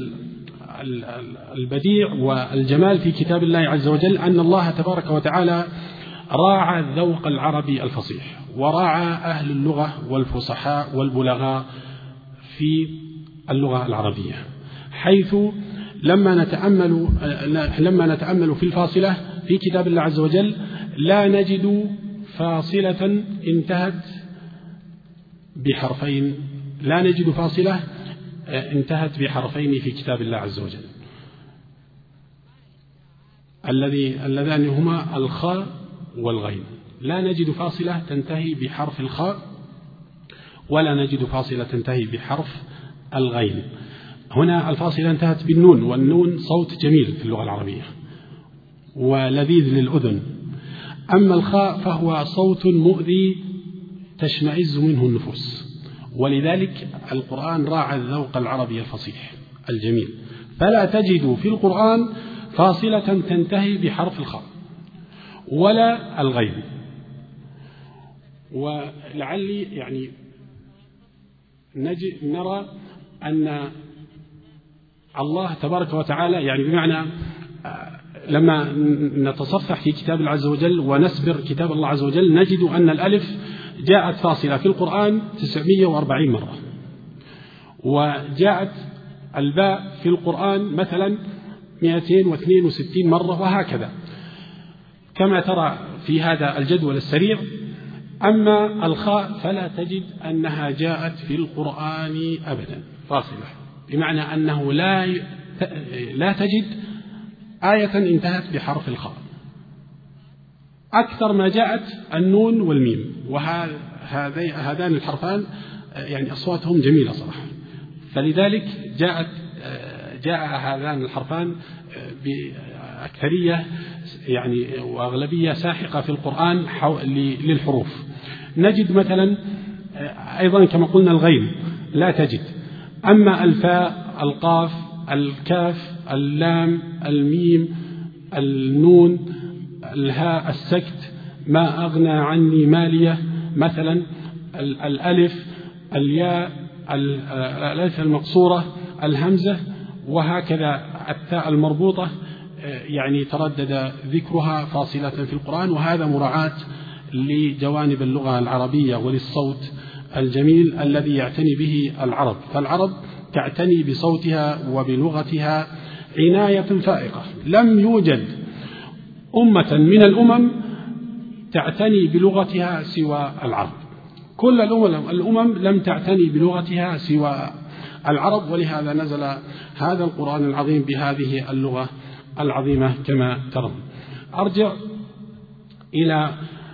البديع والجمال في كتاب الله عز وجل أن الله تبارك وتعالى راعى الذوق العربي الفصيح وراعى أهل اللغة والفصحاء والبلغاء في اللغة العربية، حيث لما نتأمل لما نتأمل في الفاصلة في كتاب الله عز وجل لا نجد فاصلة انتهت بحرفين لا نجد فاصلة انتهت بحرفين في كتاب الله عز وجل، الذي اللذان هما الخاء والغين. لا نجد فاصلة تنتهي بحرف الخاء ولا نجد فاصلة تنتهي بحرف الغين. هنا الفاصلة انتهت بالنون، والنون صوت جميل في اللغة العربية ولذيذ للأذن. أما الخاء فهو صوت مؤذي تشمئز منه النفوس، ولذلك القرآن راعى الذوق العربي الفصيح الجميل، فلا تجد في القرآن فاصلة تنتهي بحرف الخاء ولا الغين. ولعلي يعني نجي نرى أن الله تبارك وتعالى يعني بمعنى لما نتصفح في كتاب الله عز وجل ونسبر كتاب الله عز وجل نجد أن الألف جاءت فاصلة في القرآن تسعمائة وأربعين مرة، وجاءت الباء في القرآن مثلا مئتين واثنين وستين مرة، وهكذا كما ترى في هذا الجدول السريع. أما الخاء فلا تجد أنها جاءت في القرآن أبدا فاصلة، بمعنى أنه لا لا تجد آية انتهت بحرف الخاء. أكثر ما جاءت النون والميم، وهذان الحرفان يعني أصواتهم جميلة صراحة، فلذلك جاءت جاء هذان الحرفان بأكثرية يعني وأغلبية ساحقة في القرآن للحروف. نجد مثلا أيضا كما قلنا الغين لا تجد، أما الفاء القاف الكاف، اللام، الميم، النون، الهاء، السكت، ما أغنى عني مالية مثلا، الألف، الياء، الألف المقصورة، الهمزة، وهكذا التاء المربوطة، يعني تردد ذكرها فاصلة في القرآن. وهذا مراعاة لجوانب اللغة العربية وللصوت الجميل الذي يعتني به العرب، فالعرب تعتني بصوتها وبلغتها عناية فائقة. لم يوجد أمة من الأمم تعتني بلغتها سوى العرب، كل الأمم, الأمم لم تعتني بلغتها سوى العرب، ولهذا نزل هذا القرآن العظيم بهذه اللغة العظيمة كما ترون. أرجع إلى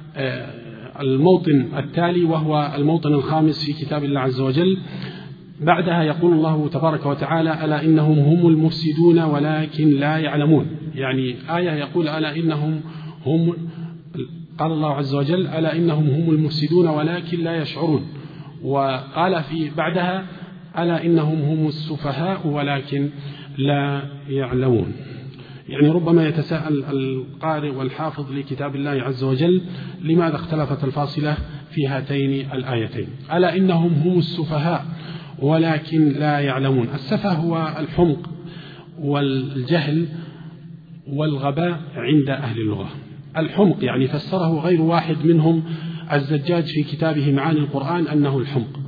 الموطن التالي وهو الموطن الخامس في كتاب الله عز وجل. بعدها يقول الله تبارك وتعالى: ألا إنهم هم المفسدون ولكن لا يعلمون. يعني آية يقول ألا إنهم هم، قال الله عز وجل: ألا إنهم هم المفسدون ولكن لا يشعرون. وقال في بعدها: ألا إنهم هم السفهاء ولكن لا يعلمون. يعني ربما يتساءل القارئ والحافظ لكتاب الله عز وجل: لماذا اختلفت الفاصلة في هاتين الآيتين؟ ألا إنهم هم السفهاء ولكن لا يعلمون. السفه هو الحمق والجهل والغباء عند أهل اللغة. الحمق يعني فسره غير واحد منهم الزجاج في كتابه معاني القرآن أنه الحمق،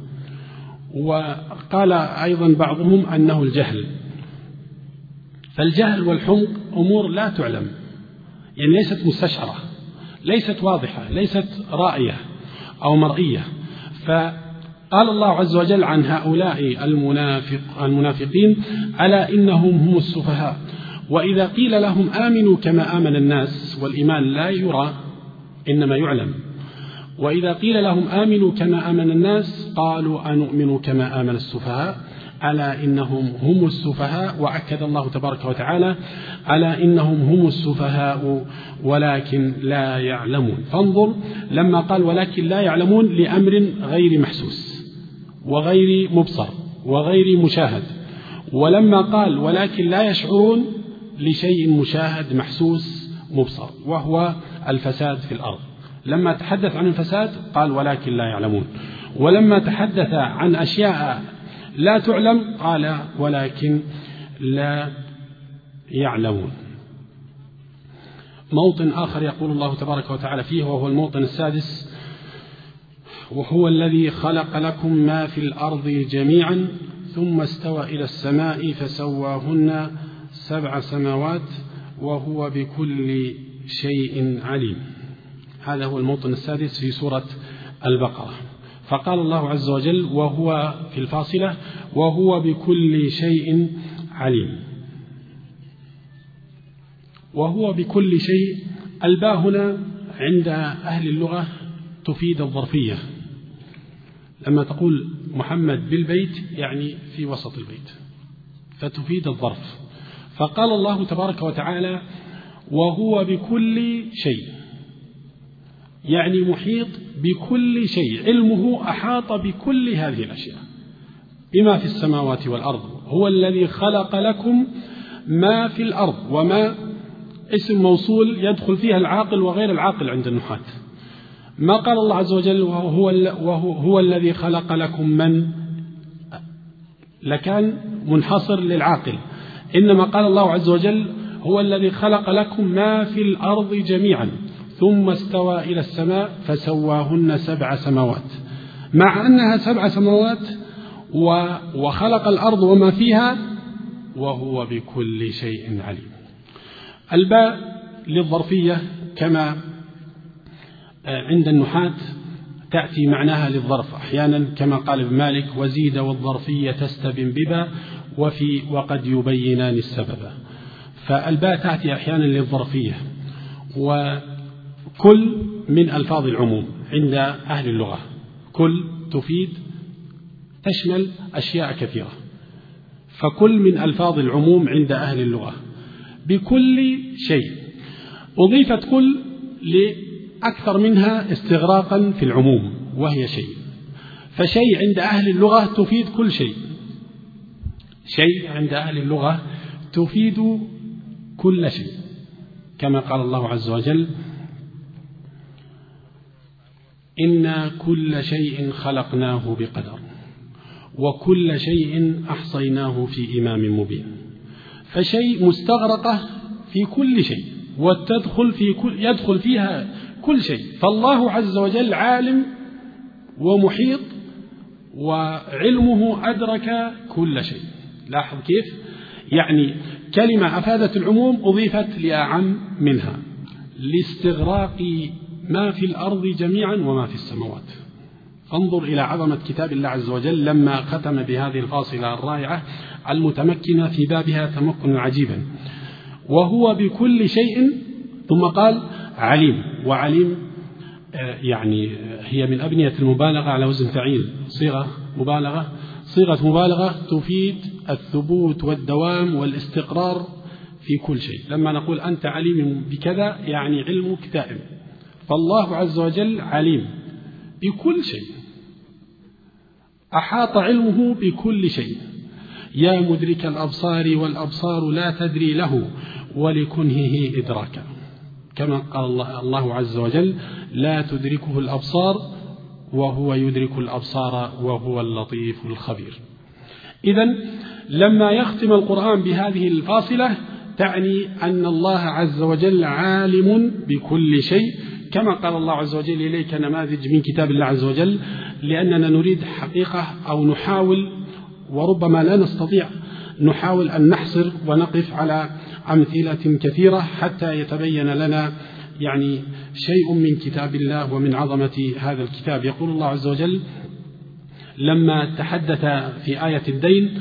وقال أيضا بعضهم أنه الجهل. فالجهل والحمق أمور لا تعلم، يعني ليست مستشعرة، ليست واضحة، ليست رائية أو مرئية. فقال الله عز وجل عن هؤلاء المنافق المنافقين: ألا إنهم هم السفهاء. وإذا قيل لهم آمنوا كما آمن الناس، والإيمان لا يرى إنما يعلم، وإذا قيل لهم آمنوا كما آمن الناس قالوا أنؤمن كما آمن السفهاء. ألا إنهم هم السفهاء. وأكد الله تبارك وتعالى: ألا إنهم هم السفهاء ولكن لا يعلمون. فانظر لما قال ولكن لا يعلمون لأمر غير محسوس وغير مبصر وغير مشاهد، ولما قال ولكن لا يشعرون لشيء مشاهد محسوس مبصر وهو الفساد في الأرض. لما تحدث عن الفساد قال ولكن لا يعلمون، ولما تحدث عن أشياء لا تعلم قال ولكن لا يعلمون. موطن آخر يقول الله تبارك وتعالى فيه وهو الموطن السادس: وهو الذي خلق لكم ما في الأرض جميعا ثم استوى إلى السماء فسواهن سبع سماوات وهو بكل شيء عليم. هذا هو الموطن السادس في سورة البقرة. فقال الله عز وجل وهو في الفاصلة: وهو بكل شيء عليم. وهو بكل شيء، الباء هنا عند أهل اللغة تفيد الظرفية. لما تقول محمد بالبيت يعني في وسط البيت، فتفيد الظرف. فقال الله تبارك وتعالى وهو بكل شيء، يعني محيط بكل شيء، علمه أحاط بكل هذه الأشياء بما في السماوات والأرض. هو الذي خلق لكم ما في الأرض، وما اسم موصول يدخل فيها العاقل وغير العاقل عند النحاة. ما قال الله عز وجل وهو, وهو هو الذي خلق لكم من، لكان منحصر للعاقل، إنما قال الله عز وجل هو الذي خلق لكم ما في الأرض جميعا ثم استوى إلى السماء فسواهن سبع سماوات، مع أنها سبع سماوات وخلق الأرض وما فيها وهو بكل شيء عليم. الباء للظرفية كما عند النحاة تأتي معناها للظرف أحيانا، كما قال ابن مالك: وزيد والظرفية تستبن ببا وفي وقد يبينان السبب. فالباء تأتي أحيانا للظرفية. وكل من ألفاظ العموم عند أهل اللغة، كل تفيد تشمل أشياء كثيرة، فكل من ألفاظ العموم عند أهل اللغة بكل شيء. أضيفت كل لأكثر منها استغراقا في العموم وهي شيء، فشيء عند أهل اللغة تفيد كل شيء، شيء عند أهل اللغة تفيد كل شيء، كما قال الله عز وجل: إنا كل شيء خلقناه بقدر وكل شيء أحصيناه في إمام مبين. فشيء مستغرقة في كل شيء وتدخل في كل يدخل فيها كل شيء. فالله عز وجل عالم ومحيط وعلمه أدرك كل شيء. لاحظ كيف يعني كلمة أفادت العموم أضيفت لأعم منها لاستغراق ما في الأرض جميعا وما في السماوات. انظر إلى عظمة كتاب الله عز وجل لما ختم بهذه الفاصلة الرائعة المتمكنة في بابها تمكنا عجيبا: وهو بكل شيء، ثم قال عليم. وعليم يعني هي من أبنية المبالغة على وزن فعيل، صيغة مبالغة صيغة مبالغة تفيد الثبوت والدوام والاستقرار في كل شيء. لما نقول أنت عليم بكذا يعني علمك دائم. فالله عز وجل عليم بكل شيء، أحاط علمه بكل شيء. يا مدرك الأبصار والأبصار لا تدري له ولكنهه إدراكا، كما قال الله, الله عز وجل: لا تدركه الأبصار وهو يدرك الأبصار وهو اللطيف الخبير. إذن لما يختم القرآن بهذه الفاصلة تعني أن الله عز وجل عالم بكل شيء، كما قال الله عز وجل: إليك نماذج من كتاب الله عز وجل، لأننا نريد حقيقة أو نحاول، وربما لا نستطيع، نحاول أن نحصر ونقف على أمثلة كثيرة حتى يتبين لنا يعني شيء من كتاب الله ومن عظمة هذا الكتاب. يقول الله عز وجل لما تحدث في آية الدين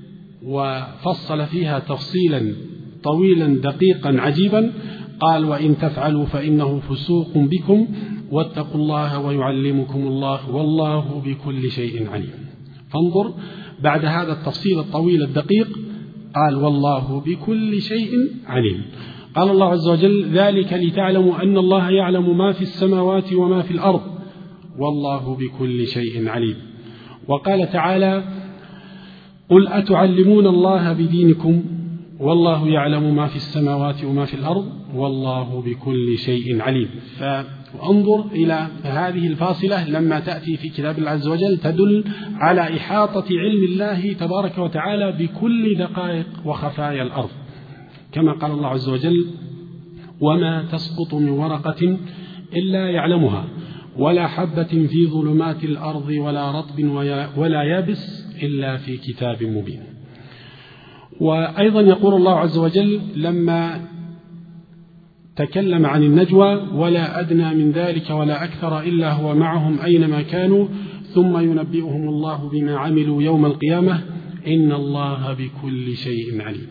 وفصل فيها تفصيلا طويلا دقيقا عجيبا، قال: وإن تفعلوا فإنه فسوق بكم واتقوا الله ويعلمكم الله والله بكل شيء عليم. فانظر بعد هذا التفصيل الطويل الدقيق قال: والله بكل شيء عليم. قال الله عز وجل: ذلك لتعلموا أن الله يعلم ما في السماوات وما في الأرض والله بكل شيء عليم. وقال تعالى: قل أتعلمون الله بدينكم والله يعلم ما في السماوات وما في الأرض والله بكل شيء عليم. فانظر إلى هذه الفاصلة لما تأتي في كتاب الله عز وجل تدل على إحاطة علم الله تبارك وتعالى بكل دقائق وخفايا الأرض، كما قال الله عز وجل: وما تسقط من ورقة إلا يعلمها ولا حبة في ظلمات الأرض ولا رطب ولا يابس إلا في كتاب مبين. وأيضا يقول الله عز وجل لما تكلم عن النجوى: ولا أدنى من ذلك ولا أكثر إلا هو معهم أينما كانوا ثم ينبئهم الله بما عملوا يوم القيامة إن الله بكل شيء عليم.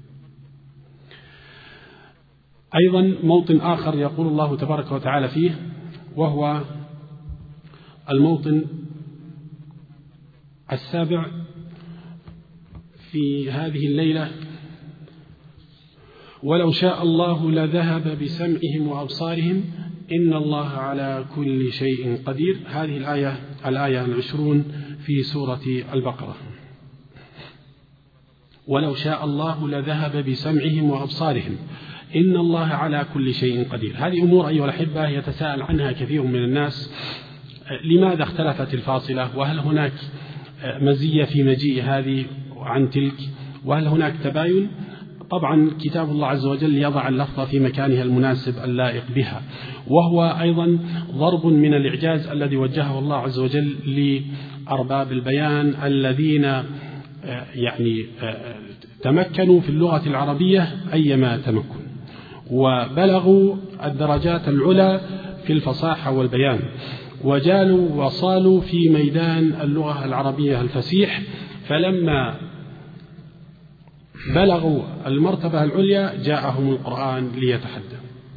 أيضا موطن آخر يقول الله تبارك وتعالى فيه، وهو الموطن السابع في هذه الليلة: ولو شاء الله لذهب بسمعهم وأبصارهم إن الله على كل شيء قدير. هذه الآية الآية العشرون في سورة البقرة. ولو شاء الله لذهب بسمعهم وأبصارهم إن الله على كل شيء قدير. هذه أمور أيها الأحبة يتساءل عنها كثير من الناس: لماذا اختلفت الفاصلة؟ وهل هناك مزية في مجيء هذه عن تلك؟ وهل هناك تباين؟ طبعا كتاب الله عز وجل يضع اللفظة في مكانها المناسب اللائق بها، وهو أيضا ضرب من الإعجاز الذي وجهه الله عز وجل لأرباب البيان الذين يعني تمكنوا في اللغة العربية أيما تمكن، وبلغوا الدرجات العلى في الفصاحة والبيان، وجالوا وصالوا في ميدان اللغة العربية الفسيح. فلما بلغوا المرتبة العليا جاءهم القرآن ليتحدى.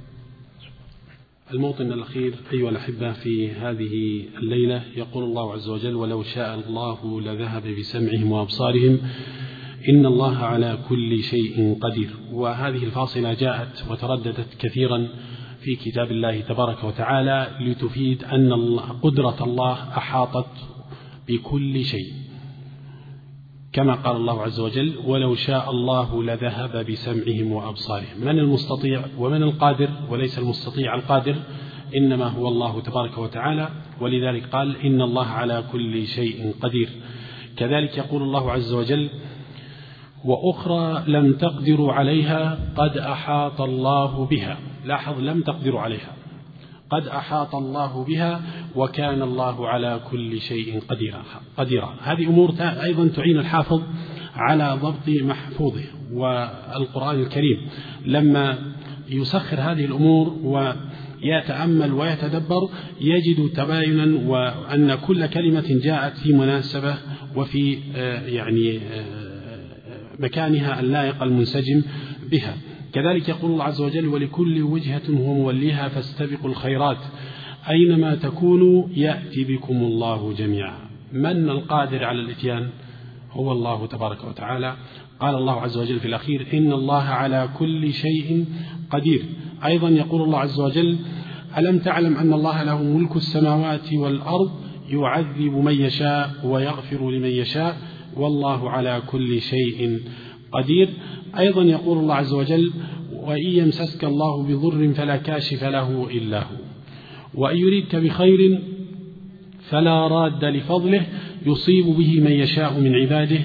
الموطن الأخير أيها الأحبة في هذه الليلة يقول الله عز وجل: ولو شاء الله لذهب بسمعهم وأبصارهم إن الله على كل شيء قدير. وهذه الفاصلة جاءت وترددت كثيرا في كتاب الله تبارك وتعالى لتفيد أن قدرة الله أحاطت بكل شيء. كما قال الله عز وجل: ولو شاء الله لذهب بسمعهم وأبصارهم. من المستطيع ومن القادر؟ وليس المستطيع القادر، إنما هو الله تبارك وتعالى، ولذلك قال: إن الله على كل شيء قدير. كذلك يقول الله عز وجل: وأخرى لم تقدروا عليها قد أحاط الله بها. لاحظ، لم تقدروا عليها، قد أحاط الله بها، وكان الله على كل شيء قديرا قديرا. هذه أمور أيضا تعين الحافظ على ضبط محفوظه. والقرآن الكريم لما يسخر هذه الأمور ويتأمل ويتدبر يجد تباينا، وأن كل كلمة جاءت في مناسبة وفي يعني مكانها اللائق المنسجم بها. كذلك يقول الله عز وجل: ولكل وجهة هو موليها فاستبقوا الخيرات أينما تكونوا يأتي بكم الله جميعا. من القادر على الإتيان؟ هو الله تبارك وتعالى. قال الله عز وجل في الأخير: إن الله على كل شيء قدير. أيضا يقول الله عز وجل: ألم تعلم أن الله له ملك السماوات والأرض يعذب من يشاء ويغفر لمن يشاء والله على كل شيء قدير. أيضا يقول الله عز وجل: وإن يمسسك الله بضر فلا كاشف له إلا هو وإن يريدك بخير فلا راد لفضله يصيب به من يشاء من عباده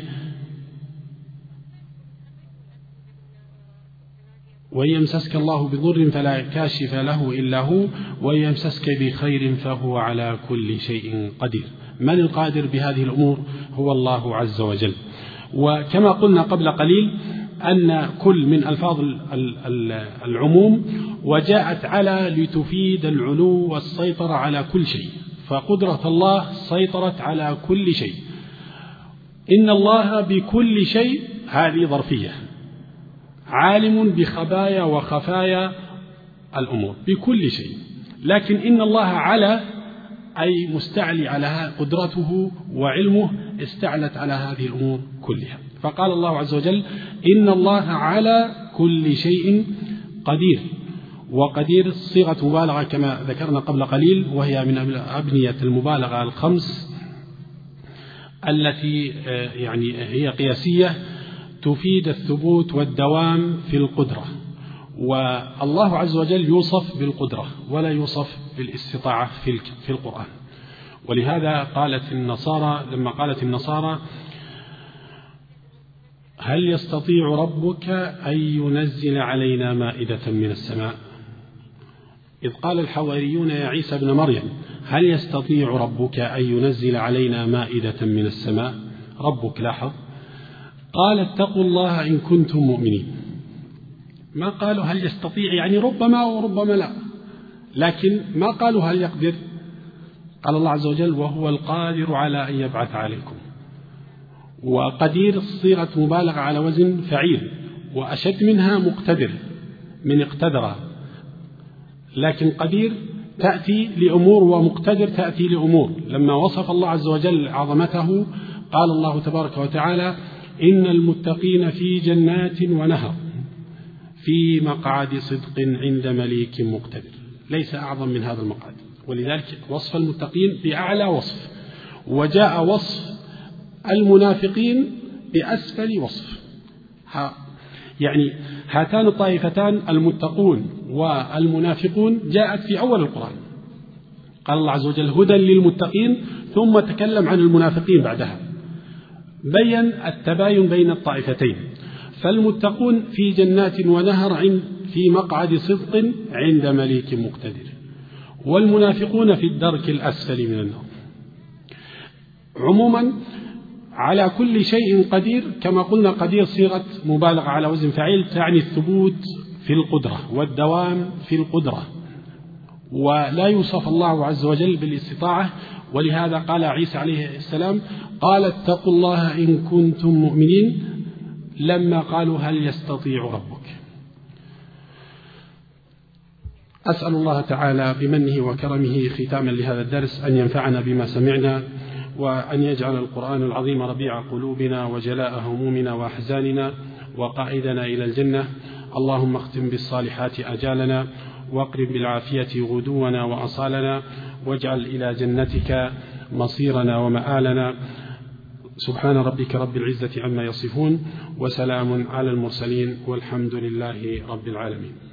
وإن يمسسك الله بضر فلا كاشف له إلا هو وإن يمسسك بخير فهو على كل شيء قدير. من القادر بهذه الأمور؟ هو الله عز وجل. وكما قلنا قبل قليل أن كل من ألفاظ العموم وجاءت على لتفيد العلو والسيطرة على كل شيء، فقدرة الله سيطرت على كل شيء. إن الله بكل شيء هذه ظرفية، عالم بخبايا وخفايا الأمور بكل شيء، لكن إن الله على أي مستعلي على قدرته وعلمه استعلت على هذه الأمور كلها. فقال الله عز وجل: إن الله على كل شيء قدير. وقدير صيغة مبالغة كما ذكرنا قبل قليل، وهي من أبنية المبالغة الخمس التي يعني هي قياسية تفيد الثبوت والدوام في القدرة. والله عز وجل يوصف بالقدرة ولا يوصف بالاستطاعة في القرآن. ولهذا قالت النصارى لما قالت النصارى: هل يستطيع ربك أن ينزل علينا مائدة من السماء؟ إذ قال الحواريون يا عيسى ابن مريم هل يستطيع ربك أن ينزل علينا مائدة من السماء؟ ربك، لاحظ، قال: اتقوا الله إن كنتم مؤمنين. ما قالوا هل يستطيع يعني ربما وربما لا، لكن ما قالوا هل يقدر. قال الله عز وجل: وهو القادر على أن يبعث عليكم. وقدير صيغة مبالغة على وزن فعيل، وأشد منها مقتدر من اقتدر، لكن قدير تأتي لأمور ومقتدر تأتي لأمور. لما وصف الله عز وجل عظمته قال الله تبارك وتعالى: إن المتقين في جنات ونهر في مقعد صدق عند مليك مقتدر. ليس أعظم من هذا المقعد. ولذلك وصف المتقين بأعلى وصف، وجاء وصف المنافقين بأسفل وصف. يعني هاتان الطائفتان المتقون والمنافقون جاءت في أول القرآن. قال الله عز وجل: هدى للمتقين، ثم تكلم عن المنافقين بعدها، بين التباين بين الطائفتين. فالمتقون في جنات ونهر في مقعد صدق عند مليك مقتدر، والمنافقون في الدرك الأسفل من النار. عموما على كل شيء قدير، كما قلنا قدير صيغة مبالغة على وزن فعيل تعني الثبوت في القدرة والدوام في القدرة، ولا يوصف الله عز وجل بالاستطاعة. ولهذا قال عيسى عليه السلام: قال اتقوا الله إن كنتم مؤمنين، لما قالوا هل يستطيع ربك. أسأل الله تعالى بمنه وكرمه ختاما لهذا الدرس أن ينفعنا بما سمعنا، وأن يجعل القرآن العظيم ربيع قلوبنا وجلاء همومنا وأحزاننا وقائدنا إلى الجنة. اللهم اختم بالصالحات أجالنا، واقرب بالعافية غدونا وأصالنا، واجعل إلى جنتك مصيرنا ومآلنا. سبحان ربك رب العزة عما يصفون، وسلام على المرسلين، والحمد لله رب العالمين.